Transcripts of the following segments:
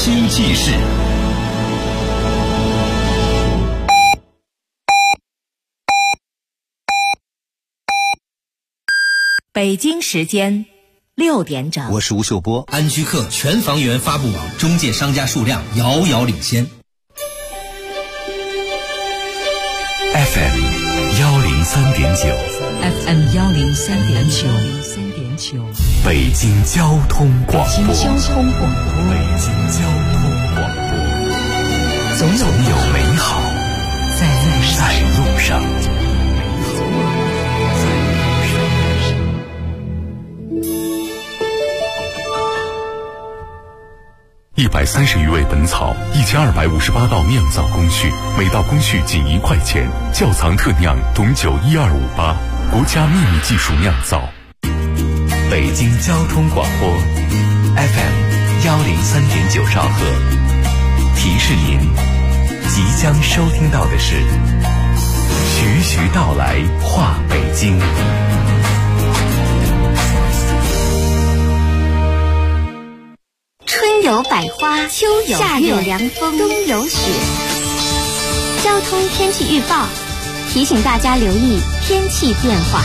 新纪事。 北京时间6点整， 我是吴秀波。 安居客全房源发布网中介商家数量遥遥领先。 FM 103.9 FM 103.9， 北京交通广播。 北京交通广播，总有美好在路上。 130余味本草，1258道酿造工序，每道工序仅1块钱。窖藏特酿董酒12588，国家秘密技术酿造。北京交通广播 FM 103.9兆赫，提示您即将收听到的是徐徐道来话北京。 春有百花，秋有夏有凉风，冬有雪。交通天气预报提醒大家留意天气变化。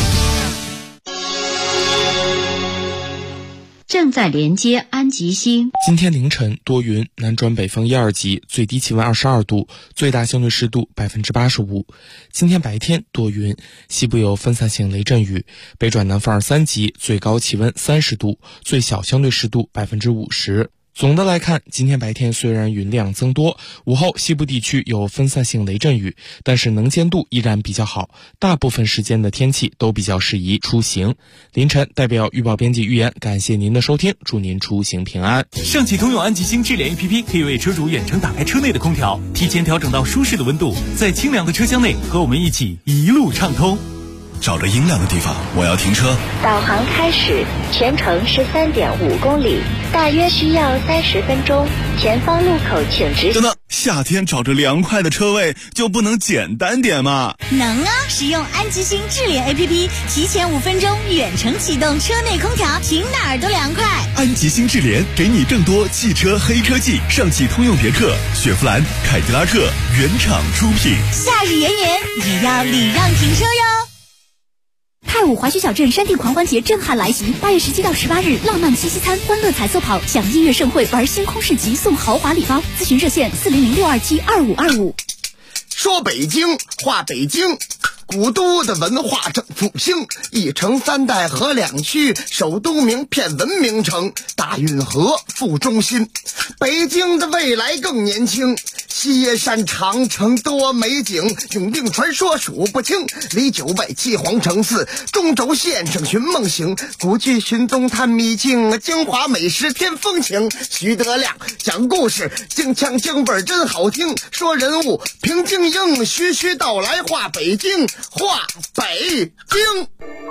正在连接安吉星。 今天凌晨多云，南转北风1、2级，最低气温22度，最大相对湿度85%。今天白天多云，西部有分散性雷阵雨，北转南风2、3级，最高气温30度，最小相对湿度50%。总的来看，今天白天虽然云量增多，午后西部地区有分散性雷阵雨，但是能见度依然比较好，大部分时间的天气都比较适宜出行。凌晨代表预报编辑预言，感谢您的收听，祝您出行平安。 上汽通用安吉星智联 APP 可以为车主远程打开车内的空调，提前调整到舒适的温度，在清凉的车厢内和我们一起一路畅通。 找着阴凉的地方，我要停车。 导航开始，全程13.5公里，大约需要30分钟。前方路口请直行。 等等，夏天找着凉快的车位就不能简单点吗？ 能啊！使用安吉星智联 APP， 提前5分钟远程启动车内空调，停哪儿都凉快。 安吉星智联给你更多汽车黑科技，上汽通用别克、雪佛兰、凯迪拉克原厂出品。 夏日炎炎，也要礼让停车哟。 太武华胥小镇山地狂欢节震撼来袭，8月17到18日，浪漫七夕餐、欢乐彩色跑，享音乐盛会，玩星空市集，送豪华礼包。咨询热线400-627-2525。 说北京话北京，古都的文化正复兴，一城3代和2区，首都名片文明城，大运河副中心。北京的未来更年轻，西野山长城多美景，永定传说数不清，离9外7皇城4，中轴线上寻梦行，古剧寻踪探秘境，京华美食添风情。徐德亮讲故事，京腔京味真好听，说人物评京英，徐徐道来话北京，话北京。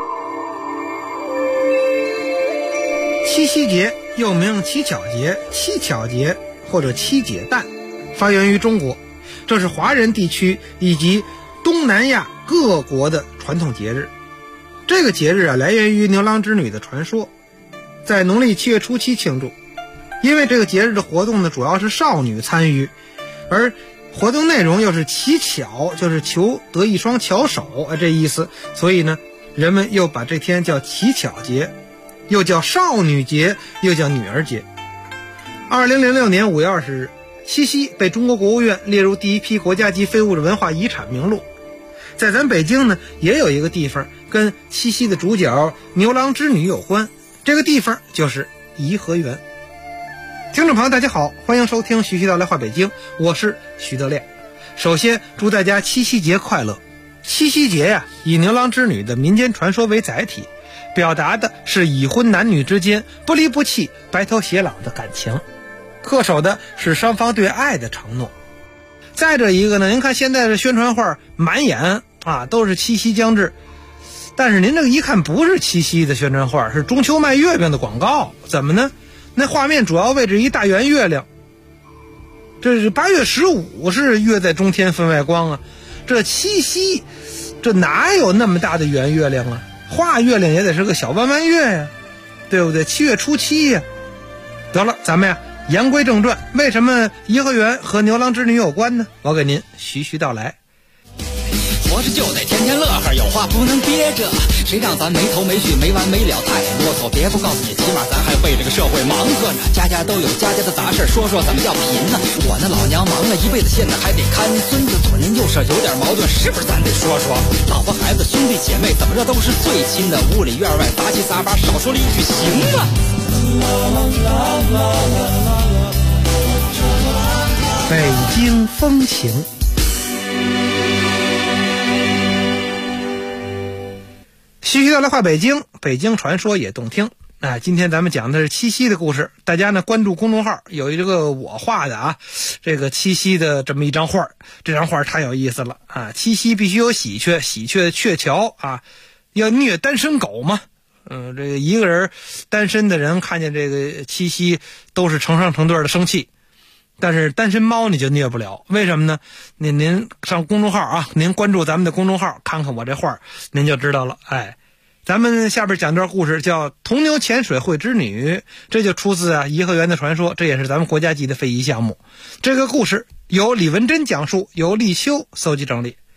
七夕节又名乞巧节、七巧节或者七姐诞，发源于中国，这是华人地区以及东南亚各国的传统节日。这个节日来源于牛郎织女的传说，在农历7月初7庆祝。因为这个节日的活动呢，主要是少女参与，而活动内容又是乞巧，就是求得一双巧手这意思，所以呢，人们又把这天叫乞巧节，又叫少女节，又叫女儿节。2006年5月20日，七夕被中国国务院列入第1批国家级非物质文化遗产名录。在咱北京呢，也有一个地方跟七夕的主角牛郎织女有关，这个地方就是颐和园。听众朋友大家好，欢迎收听徐徐道来话北京，我是徐德亮。首先祝大家七夕节快乐。七夕节呀，以牛郎织女的民间传说为载体，表达的是已婚男女之间不离不弃、白头偕老的感情，恪守的是双方对爱的承诺。再者一个呢，您看现在的宣传画满眼都是七夕将至，但是您这个一看不是七夕的宣传画，是中秋卖月饼的广告。怎么呢？那画面主要位置一大圆月亮，这是8月15是月在中天分外光啊，这七夕这哪有那么大的圆月亮啊？画月亮也得是个小弯弯月呀，对不对？7月初7呀。得了，咱们呀言归正传，为什么颐和园和牛郎织女有关呢？我给您徐徐道来。 活着就得天天乐呵，有话不能憋着，谁让咱没头没绪没完没了太啰嗦。别不告诉你，起码咱还为这个社会忙活呢。家家都有家家的杂事，说说怎么叫贫呢？我那老娘忙了一辈子，现在还得看孙子，左邻右舍有点矛盾，是不是咱得说说？老婆孩子兄弟姐妹怎么着都是最亲的，屋里院外杂七杂八，少说了一句行啊。 北京风情。徐徐道来话北京，北京传说也动听。今天咱们讲的是七夕的故事，大家呢关注公众号，有一个我画的这个七夕的这么一张画，这张画太有意思了啊！七夕必须有喜鹊，喜鹊鹊桥啊，要虐单身狗嘛。这个一个人单身的人看见这个七夕都是成双成对的生气，但是单身猫你就虐不了，为什么呢？您上公众号您关注咱们的公众号，看看我这画，您就知道了。咱们下边讲段故事，叫铜牛潜水会织女，这就出自颐和园的传说，这也是咱们国家级的非遗项目。这个故事由李文珍讲述，由立秋搜集整理。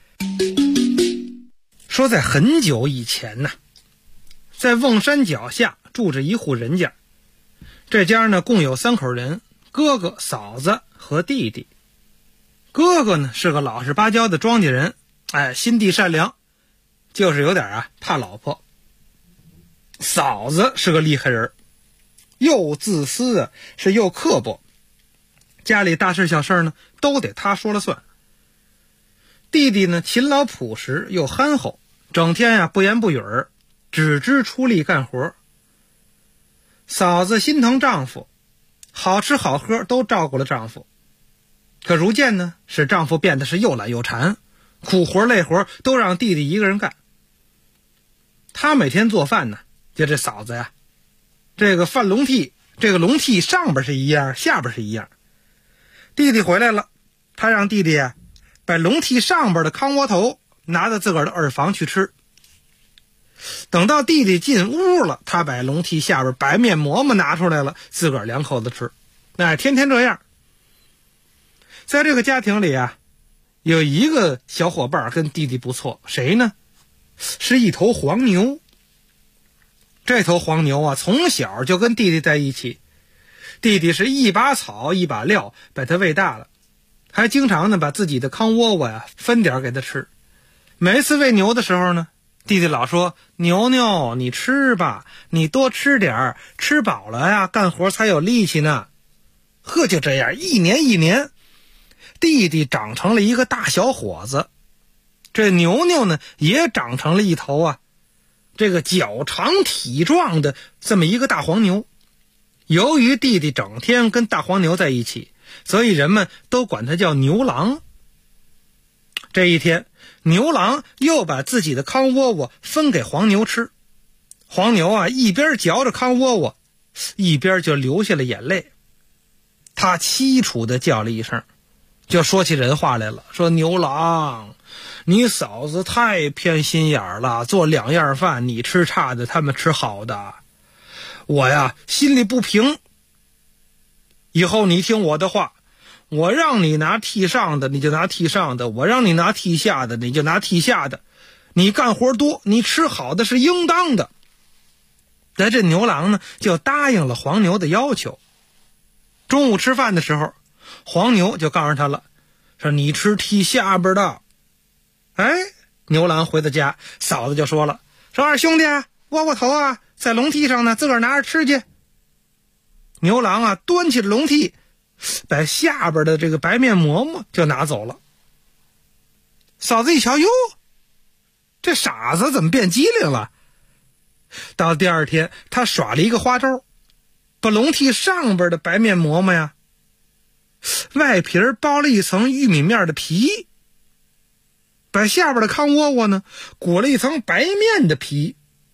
说在很久以前呢，在瓮山脚下住着一户人家，这家呢共有3口人，哥哥、嫂子和弟弟。哥哥呢是个老实巴交的庄稼人，心地善良，就是有点怕老婆。嫂子是个厉害人，又自私是又刻薄，家里大事小事呢都得他说了算。弟弟呢勤劳朴实又憨厚，整天不言不语，只知出力干活。嫂子心疼丈夫，好吃好喝都照顾了丈夫，可如渐呢使丈夫变得是又懒又馋，苦活累活都让弟弟一个人干。他每天做饭呢，就这嫂子这个饭笼屉，这个笼屉上边是一样，下边是一样。弟弟回来了，他让弟弟把笼屉上边的糠窝头拿到自个儿的耳房去吃。等到弟弟进屋了，他把笼屉下边白面馍馍拿出来了，自个儿2口子吃。天天这样。在这个家庭里有一个小伙伴跟弟弟不错，谁呢？是一头黄牛。这头黄牛从小就跟弟弟在一起，弟弟是一把草一把料把他喂大了，还经常呢把自己的糠窝窝分点给他吃。每一次喂牛的时候呢，弟弟老说：“牛牛，你吃吧，你多吃点，吃饱了干活才有力气呢。”就这样一年，弟弟长成了一个大小伙子，这牛牛呢也长成了一头这个脚长体壮的这么一个大黄牛。由于弟弟整天跟大黄牛在一起，所以人们都管他叫牛郎。这一天，牛郎又把自己的糠窝窝分给黄牛吃。黄牛一边嚼着糠窝窝，一边就流下了眼泪。他凄楚地叫了一声，就说起人话来了，说：“牛郎，你嫂子太偏心眼了，做2样饭，你吃差的，他们吃好的。我心里不平。以后你听我的话，我让你拿屉上的你就拿屉上的，我让你拿屉下的你就拿屉下的。你干活多，你吃好的是应当的。”这牛郎呢就答应了黄牛的要求。中午吃饭的时候，黄牛就告诉他了，说：“你吃屉下边的。”牛郎回到家，嫂子就说了，说：“二兄弟窝窝头在笼屉上呢，自个儿拿着吃去。”牛郎端起了笼屉，把下边的这个白面馍馍就拿走了。嫂子一瞧，哟，这傻子怎么变机灵了？到第二天，他耍了一个花招，把笼屉上边的白面馍馍外皮包了一层玉米面的皮，把下边的糠窝窝呢裹了一层白面的皮。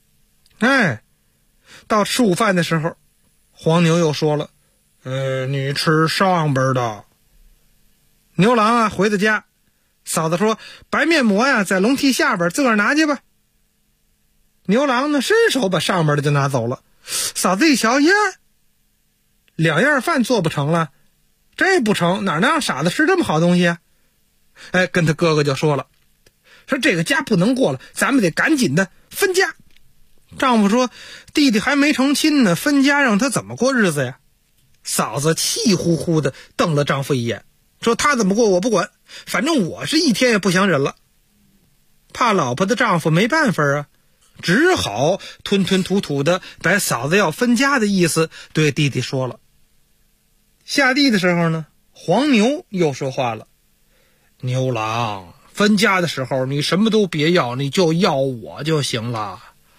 到吃午饭的时候，黄牛又说了：“你吃上边的。”牛郎回到家，嫂子说：“白面馍在笼屉下边，自个儿拿去吧。”牛郎呢伸手把上边的就拿走了。嫂子一瞧， 2样饭做不成了，这不成，哪能让傻子吃这么好东西啊？跟他哥哥就说了，说这个家不能过了，咱们得赶紧的分家。丈夫说，弟弟还没成亲呢，分家让他怎么过日子呀？嫂子气呼呼的瞪了丈夫一眼，说他怎么过我不管，反正我是一天也不想忍了。怕老婆的丈夫没办法啊，只好吞吞吐吐的把嫂子要分家的意思对弟弟说了。下地的时候呢，黄牛又说话了，牛郎，分家的时候你什么都别要，你就要我就行了。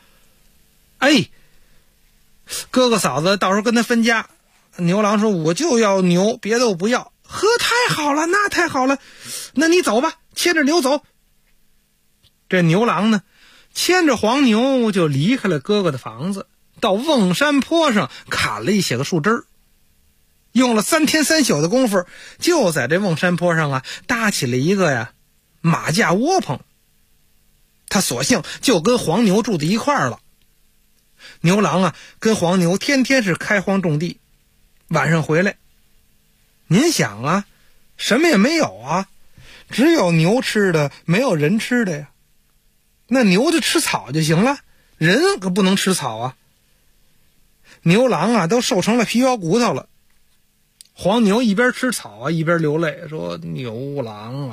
哥哥嫂子到时候跟他分家，牛郎说我就要牛，别的我不要。呵，太好了，那太好了，那你走吧，牵着牛走。这牛郎呢，牵着黄牛就离开了哥哥的房子，到瓮山坡上砍了一些个树枝儿，用了3天3宿的功夫，就在这瓮山坡上啊搭起了一个马架窝棚。他索性就跟黄牛住在一块儿了。牛郎啊跟黄牛天天是开荒种地，晚上回来，您想啊，什么也没有啊，只有牛吃的，没有人吃的呀。那牛就吃草就行了，人可不能吃草啊。牛郎啊都瘦成了皮包骨头了。黄牛一边吃草啊一边流泪，说牛郎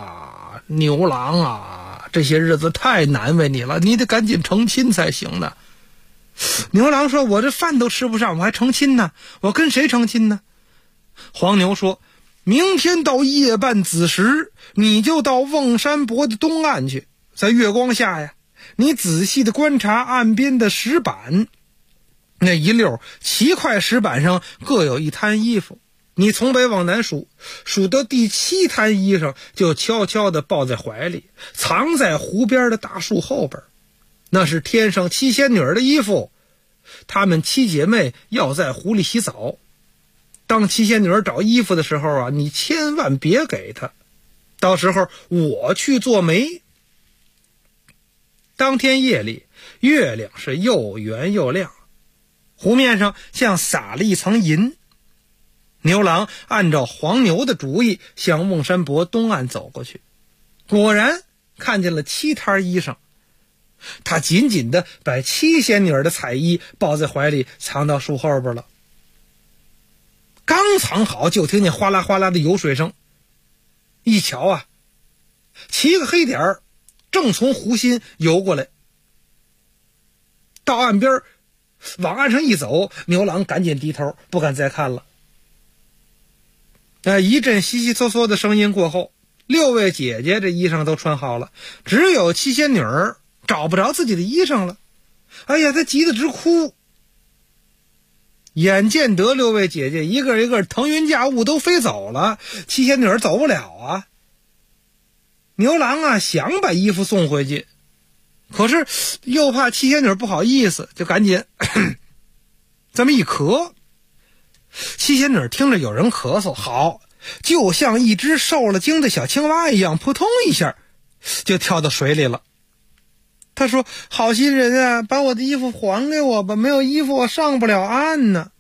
啊，这些日子太难为你了，你得赶紧成亲才行呢。牛郎说，我这饭都吃不上，我还成亲呢？我跟谁成亲呢？黄牛说，明天到夜半子时，你就到瓮山泊的东岸去，在月光下呀，你仔细的观察岸边的石板，那一溜7块石板上各有一摊衣服，你从北往南数，数到第7摊衣裳，就悄悄地抱在怀里，藏在湖边的大树后边。那是天上7仙女的衣服，她们7姐妹要在湖里洗澡。当7仙女找衣服的时候啊，你千万别给她，到时候我去做媒。当天夜里，月亮是又圆又亮，湖面上像撒了一层银。牛郎按照黄牛的主意向瓮山泊东岸走过去，果然看见了7摊衣裳。他紧紧地把7仙女的彩衣抱在怀里，藏到树后边了。刚藏好，就听见哗啦哗啦的游水声。一瞧啊，7个黑点儿正从湖心游过来。到岸边往岸上一走，牛郎赶紧低头，不敢再看了。一阵稀稀嗦嗦的声音过后，6位姐姐这衣裳都穿好了，只有7仙女找不着自己的衣裳了。哎呀，她急得直哭。眼见得6位姐姐一个一个腾云驾雾都飞走了，7仙女走不了啊。牛郎啊想把衣服送回去，可是又怕7仙女不好意思，就赶紧这么一咳。7仙女听着有人咳嗽，好，就像一只受了惊的小青蛙一样，扑通一下就跳到水里了。他说，好心人啊，把我的衣服还给我吧，没有衣服我上不了岸呢。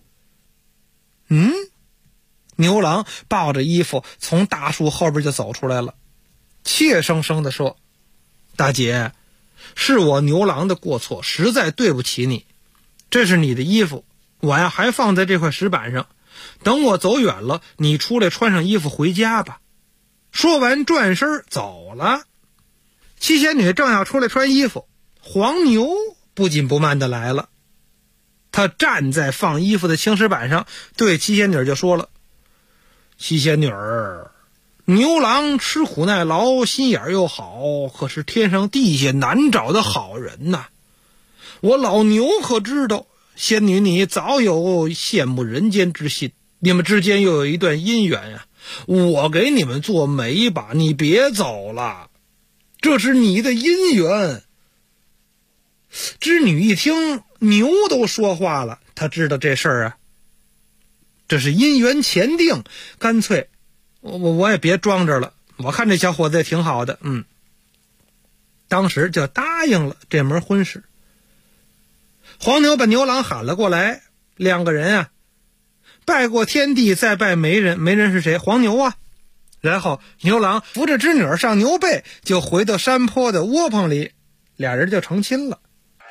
牛郎抱着衣服从大树后边就走出来了，怯生生地说，大姐，是我牛郎的过错，实在对不起你，这是你的衣服，我呀还放在这块石板上，等我走远了，你出来穿上衣服回家吧。说完转身走了。7仙女正要出来穿衣服，黄牛不紧不慢的来了。他站在放衣服的青石板上，对7仙女就说了，7仙女儿，牛郎吃苦耐劳，心眼又好，可是天上地下难找的好人呐。我老牛可知道，仙女你早有羡慕人间之心，你们之间又有一段姻缘呀。我给你们做媒吧，你别走了，这是你的姻缘。织女一听牛都说话了，她知道这事儿啊，这是姻缘前定，干脆我也别装着了，我看这小伙子也挺好的，当时就答应了这门婚事。黄牛把牛郎喊了过来，2个人啊拜过天地，再拜媒人，媒人是谁？黄牛啊。然后牛郎扶着织女上牛背，就回到山坡的窝棚里，俩人就成亲了。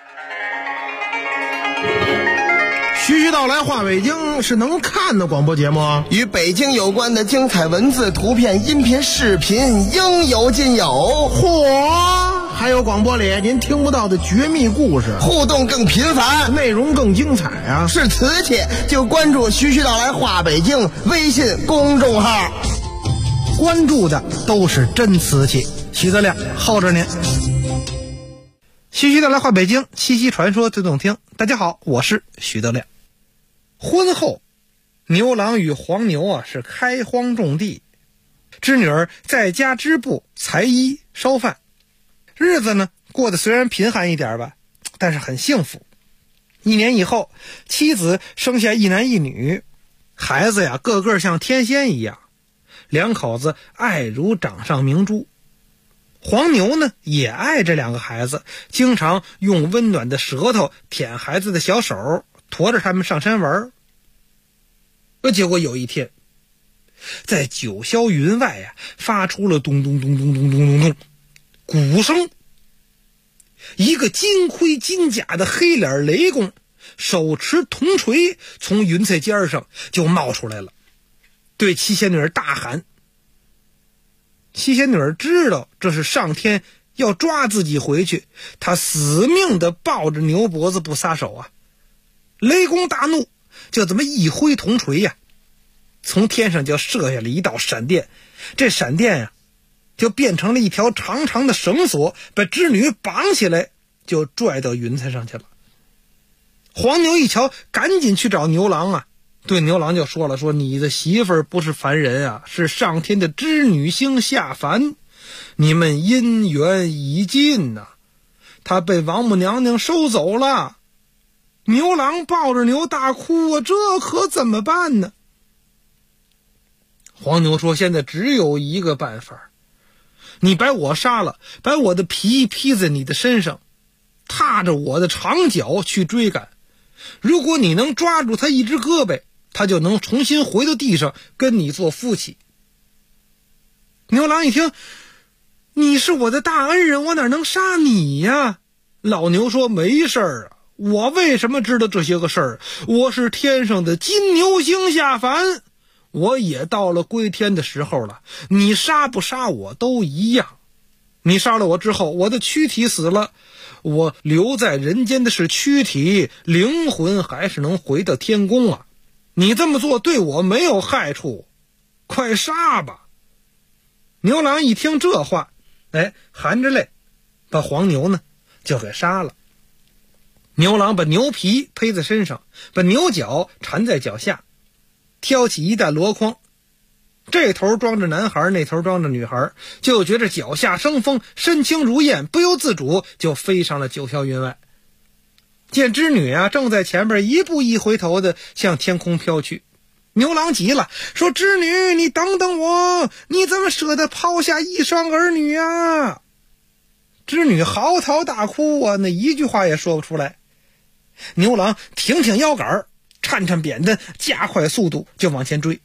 徐徐道来话北京是能看的广播节目啊， 与北京有关的精彩文字、图片、音频、视频应有尽有。 嚯，还有广播里您听不到的绝密故事， 互动更频繁， 内容更精彩啊！ 是瓷器就关注徐徐道来话北京微信公众号， 关注的都是真瓷器。徐德亮候着您。徐徐道来话北京，七夕传说最动听。大家好，我是徐德亮。婚后，牛郎与黄牛是开荒种地，织女儿在家织布、裁衣、烧饭，日子呢过得虽然贫寒一点吧，但是很幸福。1年以后，妻子生下一男一女，孩子个个像天仙一样，两口子爱如掌上明珠。黄牛呢也爱这2个孩子，经常用温暖的舌头舔孩子的小手，驮着他们上山玩。结果有一天，在九霄云外发出了咚咚咚咚咚咚咚咚鼓声。一个金盔金甲的黑脸雷公，手持铜锤，从云彩尖上就冒出来了，对七仙女大喊。七仙女知道这是上天要抓自己回去，她死命地抱着牛脖子不撒手啊！雷公大怒，就这么一挥铜锤从天上就射下了一道闪电。这闪电就变成了一条长长的绳索，把织女绑起来，就拽到云彩上去了。黄牛一瞧，赶紧去找牛郎对牛郎就说了，说你的媳妇儿不是凡人是上天的织女星下凡，你们姻缘已尽她被王母娘娘收走了。牛郎抱着牛大哭这可怎么办呢？黄牛说，现在只有一个办法，你把我杀了，把我的皮披在你的身上，踏着我的长脚去追赶，如果你能抓住他一只胳膊，他就能重新回到地上跟你做夫妻。牛郎一听，你是我的大恩人，我哪能杀你呀？老牛说，没事儿我为什么知道这些个事儿？我是天上的金牛星下凡，我也到了归天的时候了，你杀不杀我都一样。你杀了我之后，我的躯体死了，我留在人间的是躯体，灵魂还是能回到天宫你这么做对我没有害处，快杀吧。牛郎一听这话，含着泪把黄牛呢就给杀了。牛郎把牛皮披在身上，把牛角缠在脚下，挑起一担箩筐，这头装着男孩，那头装着女孩，就觉着脚下生风，身轻如燕，不由自主就飞上了九霄云外。见织女正在前边一步一回头的向天空飘去，牛郎急了，说，织女你等等我，你怎么舍得抛下一双儿女织女嚎啕大哭那一句话也说不出来。牛郎挺挺腰杆，颤颤扁担，加快速度就往前追。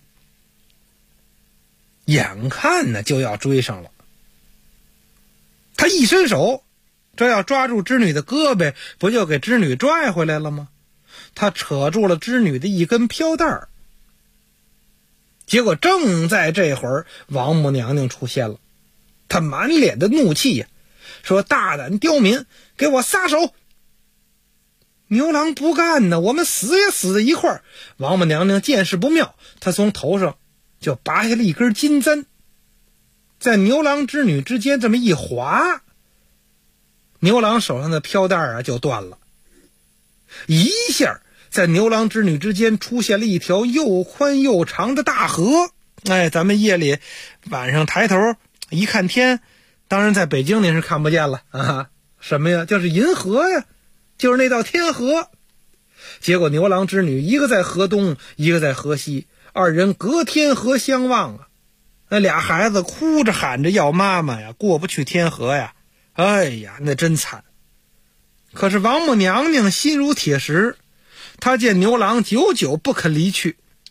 眼看呢就要追上了，他一伸手，这要抓住织女的胳膊，不就给织女拽回来了吗？他扯住了织女的一根飘带，结果正在这会儿，王母娘娘出现了，她满脸的怒气说，大胆刁民，给我撒手。牛郎不干呢，我们死也死在一块儿。王母娘娘见势不妙，她从头上就拔下了一根金簪，在牛郎织女之间这么一划，牛郎手上的飘带就断了，一下在牛郎织女之间出现了一条又宽又长的大河。咱们夜里晚上抬头一看天，当然在北京您是看不见了什么呀？就是银河呀，就是那道天河。结果牛郎织女一个在河东，一个在河西，二人隔天河相望那俩孩子哭着喊着要妈妈过不去天河那真惨。可是王母娘娘心如铁石，她见牛郎久久不肯离去，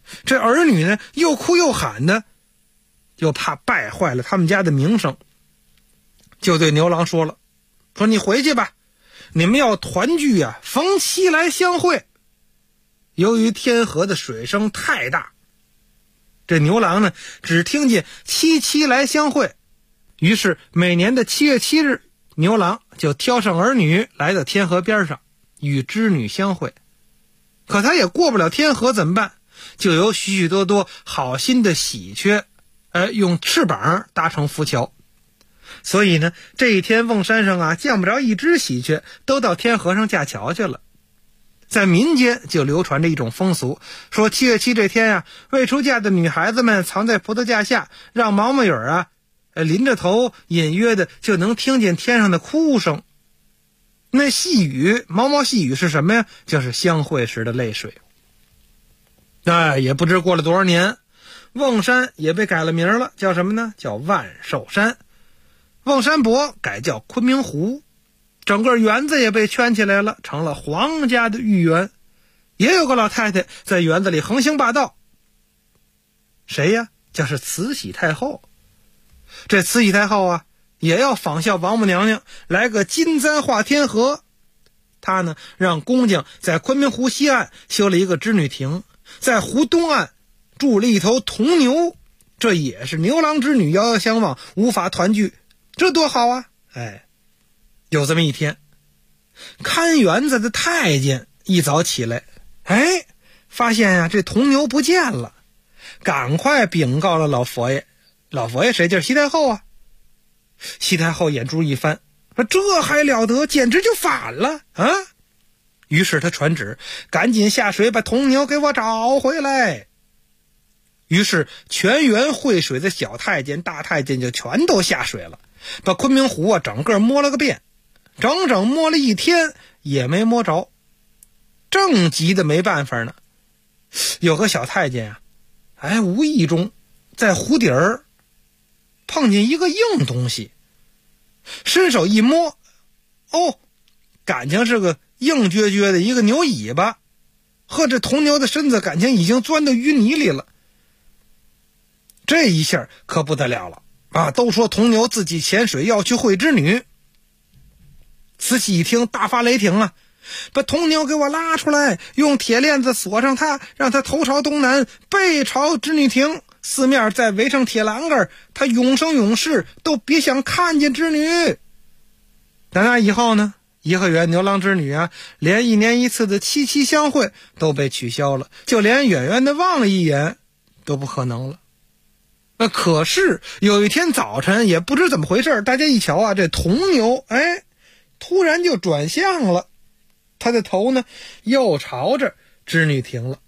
这儿女呢又哭又喊的，又怕败坏了他们家的名声，就对牛郎说了，说你回去吧，你们要团聚啊，逢七来相会。由于天河的水声太大，这牛郎呢只听见七来相会，于是每年的7月7日，牛郎就挑上儿女来到天河边上与织女相会。可他也过不了天河怎么办？就有许许多多好心的喜鹊用翅膀搭成浮桥。所以呢，这一天瓮山上啊见不着一只喜鹊，都到天河上架桥去了。在民间就流传着一种风俗，说7月7这天啊，未出嫁的女孩子们藏在葡萄架下，让毛毛雨啊淋着头，隐约的就能听见天上的哭声。那细雨，毛毛细雨是什么呀？就是相会时的泪水。也不知过了多少年，瓮山也被改了名了，叫什么呢？叫万寿山。瓮山泊改叫昆明湖，整个园子也被圈起来了，成了皇家的御园。也有个老太太在园子里横行霸道，谁呀？就是慈禧太后。这慈禧太后啊，也要仿效王母娘娘，来个金簪画天河。她呢，让工匠在昆明湖西岸修了一个织女亭，在湖东岸筑了一头铜牛，这也是牛郎织女遥遥相望，无法团聚，这多好啊！有这么一天，看园子的太监一早起来，发现呀，这铜牛不见了，赶快禀告了老佛爷。老佛爷谁？就是西太后啊。西太后眼珠一翻，说这还了得，简直就反了啊！于是他传旨，赶紧下水把铜牛给我找回来。于是全园会水的小太监大太监就全都下水了，把昆明湖啊整个摸了个遍，整整摸了一天也没摸着。正急的没办法呢，有个小太监啊，无意中在湖底儿碰见一个硬东西，伸手一摸，感情是个硬撅撅的一个牛尾巴，和这铜牛的身子感情已经钻到淤泥里了。这一下可不得了了啊！都说铜牛自己潜水要去会织女。慈禧一听大发雷霆啊，把铜牛给我拉出来，用铁链子锁上它，让它头朝东南，背朝织女亭，四面再围上铁栏杆，他永生永世都别想看见织女。但那以后呢，颐和园牛郎织女啊，连1年1次的7相会都被取消了，就连远远的望一眼都不可能了。可是有一天早晨，也不知怎么回事，大家一瞧啊，这铜牛突然就转向了，他的头呢又朝着织女亭了。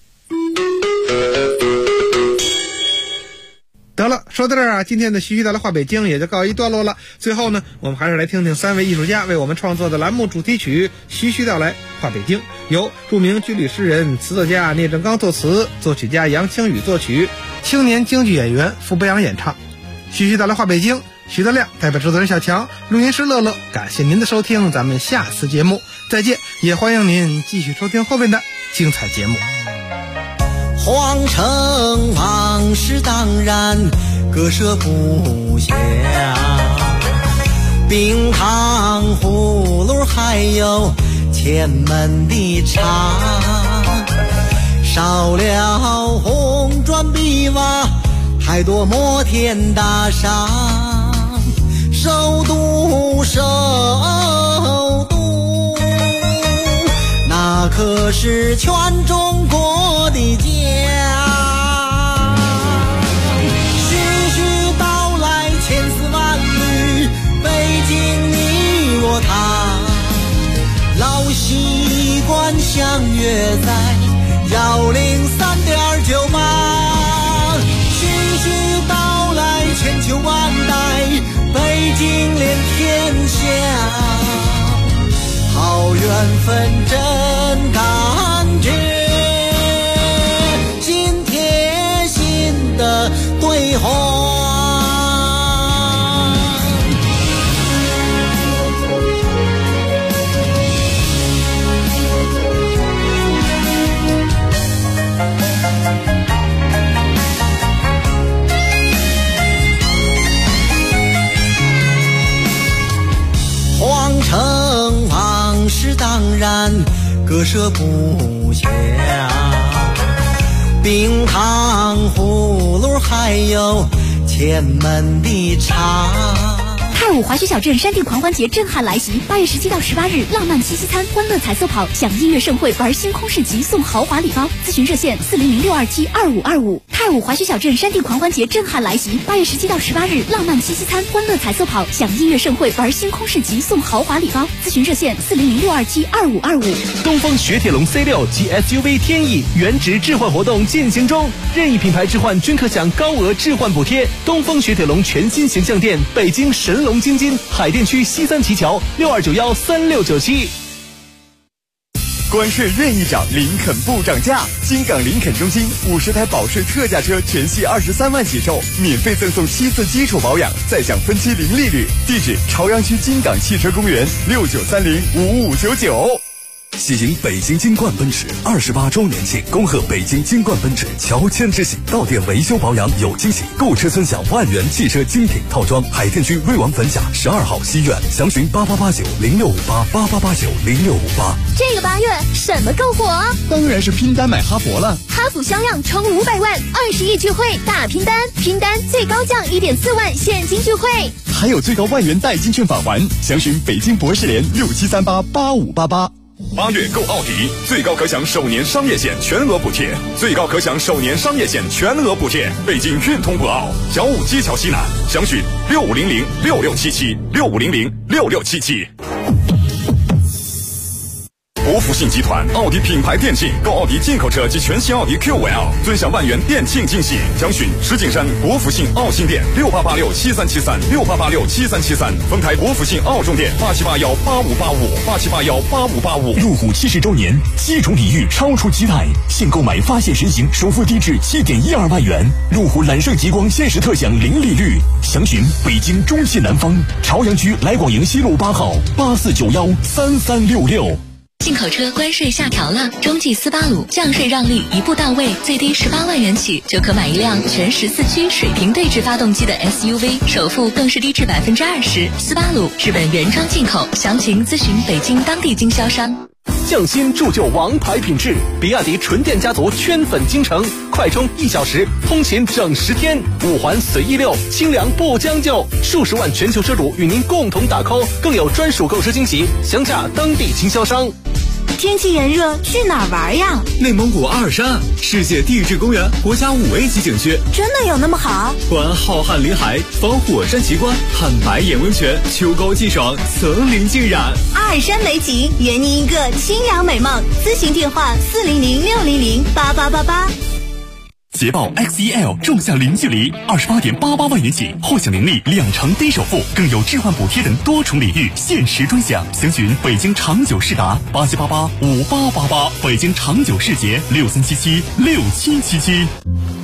得了，说到这儿啊，今天的徐徐道来话北京也就告一段落了。最后呢，我们还是来听听3位艺术家为我们创作的栏目主题曲《徐徐道来话北京》，由著名军旅诗人、词作家聂正刚作词，作曲家杨清宇作曲，青年京剧演员傅博洋演唱。徐徐道来话北京，徐德亮代表制作人小强，录音师乐乐，感谢您的收听，咱们下次节目再见，也欢迎您继续收听后面的精彩节目。 皇城往事当然割舍不下，冰糖葫芦还有前门的茶，少了红砖碧瓦，还多摩天大厦，首都首都，那可是全中国的家。徐徐道来千丝万缕，北京你我他，老习惯相约在103.98。徐徐道来千秋万代，北京连天下，好缘分真感觉，心贴心的对话。 然割舍不下，冰糖葫芦还有前门的茶。 太武华胥小镇山地狂欢节震撼来袭，8月17到18日，浪漫七夕餐、欢乐彩色跑、享音乐盛会、玩星空市集、送豪华礼包。咨询热线400-627-2525。太武华胥小镇山地狂欢节震撼来袭，8月17到18日，浪漫七夕餐、欢乐彩色跑、享音乐盛会、玩星空市集、送豪华礼包。咨询热线400-627-2525。 东风雪铁龙 C6 及 SUV 天翼原值置换活动进行中，任意品牌置换均可享高额置换补贴。东风雪铁龙全新形象店，北京神龙京津海淀区西三旗桥62913697。 关税任意涨，林肯不涨价。金港林肯中心50台保税特价车全系23万起售，免费赠送7次基础保养，再享分期零利率。地址：朝阳区金港汽车公园69305599。 喜迎北京金冠奔驰28周年庆，恭贺北京金冠奔驰乔迁之喜，到店维修保养有惊喜，购车尊享万元汽车精品套装。海淀区瑞王粉甲12号西苑，详询8889065888890658。 这个8月什么够火？ 当然是拼单买哈佛了。 哈弗销量冲500万，20亿聚会大拼单，拼单最高降1.4万现金聚会， 还有最高万元代金券返还。详询北京博士联67388588。 8月购奥迪，最高可享首年商业险全额补贴，最高可享首年商业险全额补贴。北京运通博奥，小武基桥西南，详询6500667765006677。国福信集团奥迪品牌店庆，购奥迪进口车及全新奥迪 Q5L，尊享万元店庆惊喜。详询石景山国福信奥新店6886737368867373，丰台国福信奥中店8781858587818585。 路虎70周年，7种礼遇超出期待，现购买发现神行，首付低至7.12万元。路虎揽胜极光限时特享零利率，详询北京中信南方朝阳区来广营西路8号84913366。 进口车关税下调了，中际斯巴鲁降税让利一步到位，最低18万元起就可买一辆全14驱水平对置发动机的 SUV， 首付更是低至20%。斯巴鲁日本原装进口，详情咨询北京当地经销商。 匠心铸就王牌品质，比亚迪纯电家族圈粉京城，快充1小时，通勤整10天，5环随意溜，清凉不将就，数十万全球车主与您共同打 call， 更有专属购车惊喜，详洽当地经销商。 天气炎热，去哪儿玩呀？ 内蒙古阿尔山世界地质公园国家5A级景区， 真的有那么好？ 观浩瀚林海，访火山奇观，看白眼温泉，秋高气爽，层林尽染。 阿尔山美景，圆你一个清凉美梦。咨询电话400-600-8888。 捷豹 XEL 纵向零距离28.88万元起，获享年利2成低首付，更有置换补贴等多重礼遇，限时专享。详询北京长久世达87885888，北京长久世捷63776777。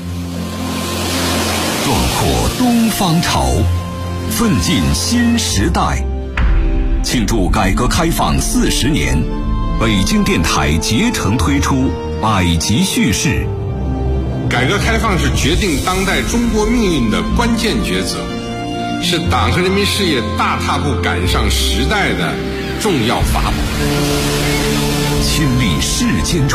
壮阔东方潮，奋进新时代。庆祝改革开放40年，北京电台竭诚推出百集叙事。 改革开放是决定当代中国命运的关键抉择，是党和人民事业大踏步赶上时代的重要法宝。 亲历世间